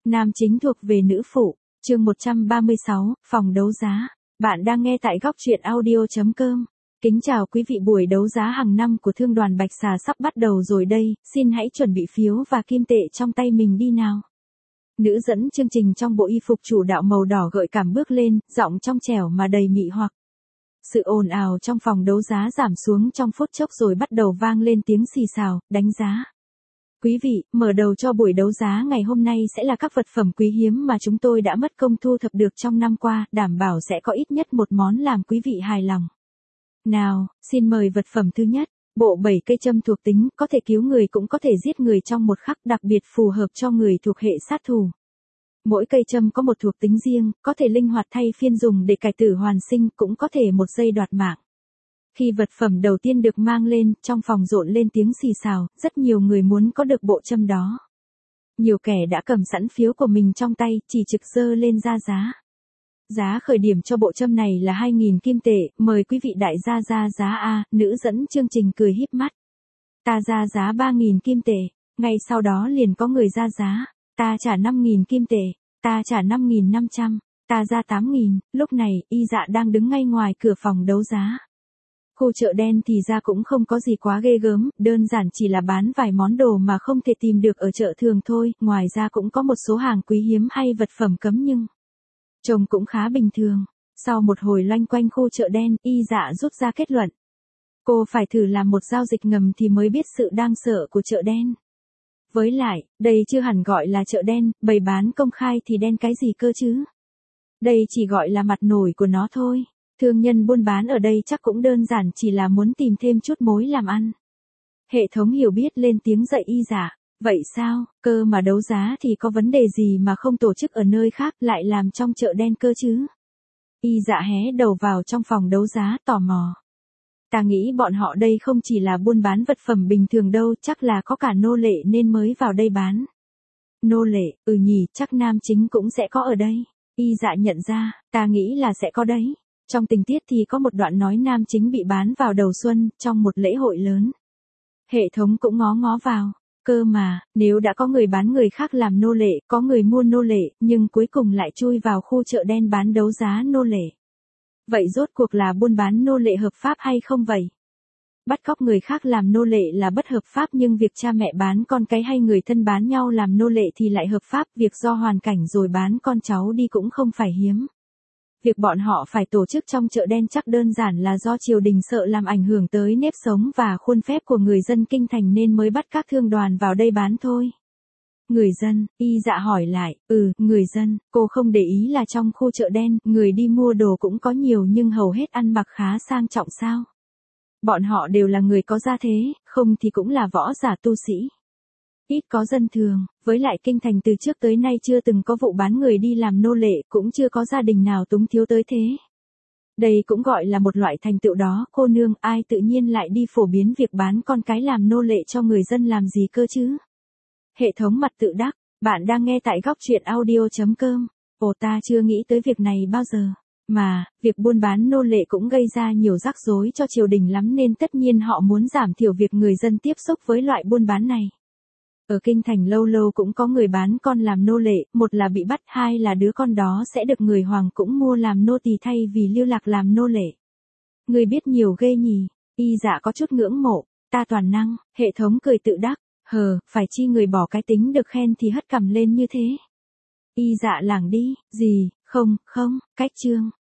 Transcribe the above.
Nam chính thuộc về nữ phụ, chương 136, phòng đấu giá. Bạn đang nghe tại góc truyện audio.com. Kính chào quý vị, buổi đấu giá hàng năm của Thương đoàn Bạch Xà sắp bắt đầu rồi đây, xin hãy chuẩn bị phiếu và kim tệ trong tay mình đi nào. Nữ dẫn chương trình trong bộ y phục chủ đạo màu đỏ gợi cảm bước lên, giọng trong trẻo mà đầy mị hoặc. Sự ồn ào trong phòng đấu giá giảm xuống trong phút chốc rồi bắt đầu vang lên tiếng xì xào, đánh giá. Quý vị, mở đầu cho buổi đấu giá ngày hôm nay sẽ là các vật phẩm quý hiếm mà chúng tôi đã mất công thu thập được trong năm qua, đảm bảo sẽ có ít nhất một món làm quý vị hài lòng. Nào, xin mời vật phẩm thứ nhất, bộ 7 cây châm thuộc tính, có thể cứu người cũng có thể giết người trong một khắc, đặc biệt phù hợp cho người thuộc hệ sát thủ. Mỗi cây châm có một thuộc tính riêng, có thể linh hoạt thay phiên dùng để cải tử hoàn sinh, cũng có thể một giây đoạt mạng. Khi vật phẩm đầu tiên được mang lên, trong phòng rộn lên tiếng xì xào, rất nhiều người muốn có được bộ châm đó. Nhiều kẻ đã cầm sẵn phiếu của mình trong tay, chỉ trực giơ lên ra giá. Giá khởi điểm cho bộ châm này là 2.000 kim tệ, mời quý vị đại gia ra giá A, nữ dẫn chương trình cười híp mắt. Ta ra giá 3.000 kim tệ, ngay sau đó liền có người ra giá, ta trả 5.000 kim tệ, ta trả 5.500, ta ra 8.000, lúc này, Y Dạ đang đứng ngay ngoài cửa phòng đấu giá. Khu chợ đen thì ra cũng không có gì quá ghê gớm, đơn giản chỉ là bán vài món đồ mà không thể tìm được ở chợ thường thôi, ngoài ra cũng có một số hàng quý hiếm hay vật phẩm cấm nhưng trông cũng khá bình thường. Sau một hồi loanh quanh khu chợ đen, Y Dạ rút ra kết luận. Cô phải thử làm một giao dịch ngầm thì mới biết sự đáng sợ của chợ đen. Với lại, đây chưa hẳn gọi là chợ đen, bày bán công khai thì đen cái gì cơ chứ? Đây chỉ gọi là mặt nổi của nó thôi. Thương nhân buôn bán ở đây chắc cũng đơn giản chỉ là muốn tìm thêm chút mối làm ăn. Hệ thống hiểu biết lên tiếng dạy Y Dạ. Vậy sao, cơ mà đấu giá thì có vấn đề gì mà không tổ chức ở nơi khác lại làm trong chợ đen cơ chứ? Y Dạ hé đầu vào trong phòng đấu giá tò mò. Ta nghĩ bọn họ đây không chỉ là buôn bán vật phẩm bình thường đâu, chắc là có cả nô lệ nên mới vào đây bán. Nô lệ, nhỉ, chắc nam chính cũng sẽ có ở đây. Y Dạ nhận ra, ta nghĩ là sẽ có đấy. Trong tình tiết thì có một đoạn nói nam chính bị bán vào đầu xuân, trong một lễ hội lớn. Hệ thống cũng ngó ngó vào. Cơ mà, nếu đã có người bán người khác làm nô lệ, có người mua nô lệ, nhưng cuối cùng lại chui vào khu chợ đen bán đấu giá nô lệ. Vậy rốt cuộc là buôn bán nô lệ hợp pháp hay không vậy? Bắt cóc người khác làm nô lệ là bất hợp pháp nhưng việc cha mẹ bán con cái hay người thân bán nhau làm nô lệ thì lại hợp pháp, việc do hoàn cảnh rồi bán con cháu đi cũng không phải hiếm. Việc bọn họ phải tổ chức trong chợ đen chắc đơn giản là do triều đình sợ làm ảnh hưởng tới nếp sống và khuôn phép của người dân kinh thành nên mới bắt các thương đoàn vào đây bán thôi. Người dân, Y Dạ hỏi lại, người dân, cô không để ý là trong khu chợ đen, người đi mua đồ cũng có nhiều nhưng hầu hết ăn mặc khá sang trọng sao? Bọn họ đều là người có gia thế, không thì cũng là võ giả tu sĩ. Ít có dân thường, với lại kinh thành từ trước tới nay chưa từng có vụ bán người đi làm nô lệ, cũng chưa có gia đình nào túng thiếu tới thế. Đây cũng gọi là một loại thành tựu đó, cô nương, ai tự nhiên lại đi phổ biến việc bán con cái làm nô lệ cho người dân làm gì cơ chứ? Hệ thống mặt tự đắc, bạn đang nghe tại góc truyện audio.com. Ồ, ta chưa nghĩ tới việc này bao giờ. Mà, việc buôn bán nô lệ cũng gây ra nhiều rắc rối cho triều đình lắm nên tất nhiên họ muốn giảm thiểu việc người dân tiếp xúc với loại buôn bán này. Ở kinh thành lâu lâu cũng có người bán con làm nô lệ, một là bị bắt, hai là đứa con đó sẽ được người hoàng cũng mua làm nô tỳ thay vì lưu lạc làm nô lệ. Người biết nhiều ghê nhỉ? Y Dạ có chút ngưỡng mộ, ta toàn năng, hệ thống cười tự đắc, phải chi người bỏ cái tính được khen thì hất cằm lên như thế. Y Dạ lảng đi, gì, không, cách chương,